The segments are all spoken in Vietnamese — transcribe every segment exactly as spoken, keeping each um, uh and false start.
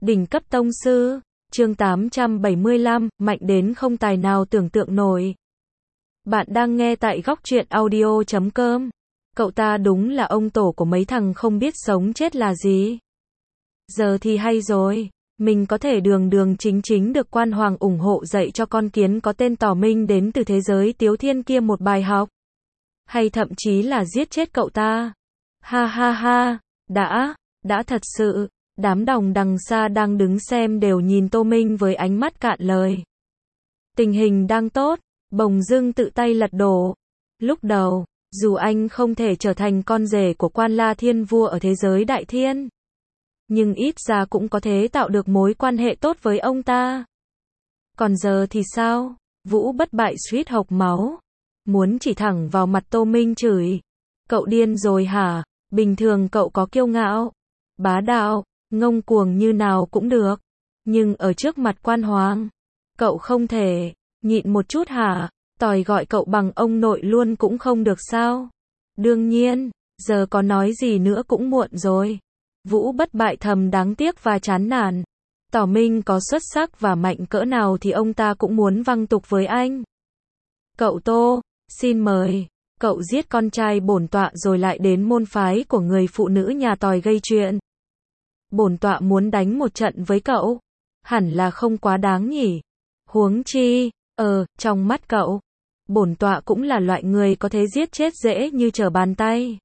Đỉnh cấp tông sư, chương tám trăm bảy mươi lăm, mạnh đến không tài nào tưởng tượng nổi. Bạn đang nghe tại góc truyện audio chấm com. Cậu ta đúng là ông tổ của mấy thằng không biết sống chết là gì. Giờ thì hay rồi, mình có thể đường đường chính chính được quan hoàng ủng hộ dạy cho con kiến có tên Tỏ Minh đến từ thế giới Tiếu Thiên kia một bài học. Hay thậm chí là giết chết cậu ta. Ha ha ha, đã, đã thật sự. Đám đồng đằng xa đang đứng xem đều nhìn Tô Minh với ánh mắt cạn lời. Tình hình đang tốt, bỗng dưng tự tay lật đổ. Lúc đầu, dù anh không thể trở thành con rể của Quan La Thiên Vua ở thế giới Đại Thiên, nhưng ít ra cũng có thể tạo được mối quan hệ tốt với ông ta. Còn giờ thì sao? Vũ Bất Bại suýt hộc máu, muốn chỉ thẳng vào mặt Tô Minh chửi. Cậu điên rồi hả? Bình thường cậu có kiêu ngạo, bá đạo, ngông cuồng như nào cũng được, nhưng ở trước mặt quan hoàng, cậu không thể nhịn một chút hả? Tỏi gọi cậu bằng ông nội luôn cũng không được sao? Đương nhiên, giờ có nói gì nữa cũng muộn rồi. Vũ Bất Bại thầm đáng tiếc và chán nản. Tỏ Minh có xuất sắc và mạnh cỡ nào thì ông ta cũng muốn văng tục với anh. Cậu Tô, xin mời. Cậu giết con trai bổn tọa rồi lại đến môn phái của người phụ nữ nhà Tỏi gây chuyện. Bổn tọa muốn đánh một trận với cậu. Hẳn là không quá đáng nhỉ. Huống chi, ờ, trong mắt cậu, bổn tọa cũng là loại người có thể giết chết dễ như trở bàn tay.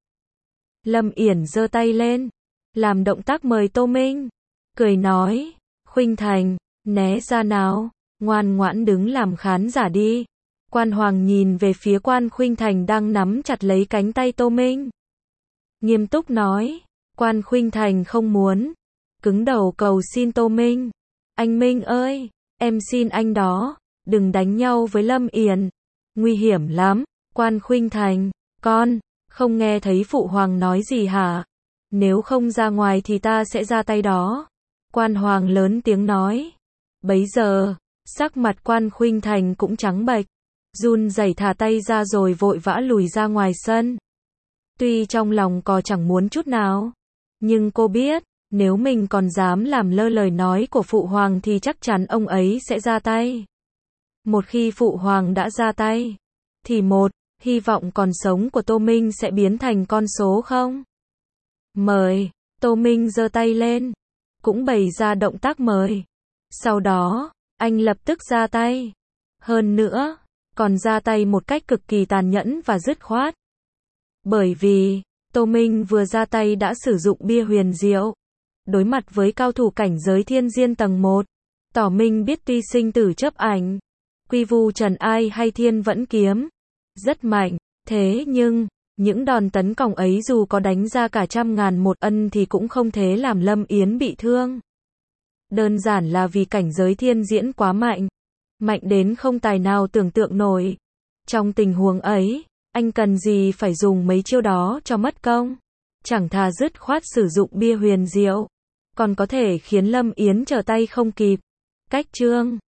Lâm Yển giơ tay lên, làm động tác mời Tô Minh, cười nói, Khuynh Thành, né ra nào, ngoan ngoãn đứng làm khán giả đi. Quan Hoàng nhìn về phía Quan Khuynh Thành đang nắm chặt lấy cánh tay Tô Minh, nghiêm túc nói, Quan Khuynh Thành không muốn, cứng đầu cầu xin Tô Minh, anh Minh ơi, em xin anh đó, đừng đánh nhau với Lâm Yển, nguy hiểm lắm. Quan Khuynh Thành, con, không nghe thấy phụ hoàng nói gì hả? Nếu không ra ngoài thì ta sẽ ra tay đó. Quan Hoàng lớn tiếng nói. Bấy giờ, sắc mặt Quan Khuynh Thành cũng trắng bệch, run rẩy thả tay ra rồi vội vã lùi ra ngoài sân. Tuy trong lòng cô chẳng muốn chút nào, nhưng cô biết, nếu mình còn dám làm lơ lời nói của phụ hoàng thì chắc chắn ông ấy sẽ ra tay. Một khi phụ hoàng đã ra tay, thì một, hy vọng còn sống của Tô Minh sẽ biến thành con số không. Mời, Tô Minh giơ tay lên, cũng bày ra động tác mời. Sau đó, anh lập tức ra tay. Hơn nữa, còn ra tay một cách cực kỳ tàn nhẫn và dứt khoát. Bởi vì, Tô Minh vừa ra tay đã sử dụng bia huyền diệu. Đối mặt với cao thủ cảnh giới thiên diên tầng một, Tỏ Minh biết tuy sinh tử chấp ảnh, quy vu trần ai hay thiên vẫn kiếm, rất mạnh, thế nhưng, những đòn tấn công ấy dù có đánh ra cả trăm ngàn một ân thì cũng không thể làm Lâm Yến bị thương. Đơn giản là vì cảnh giới thiên diễn quá mạnh, mạnh đến không tài nào tưởng tượng nổi. Trong tình huống ấy, anh cần gì phải dùng mấy chiêu đó cho mất công, chẳng thà dứt khoát sử dụng bia huyền diệu, còn có thể khiến Lâm Yến trở tay không kịp. Cách chương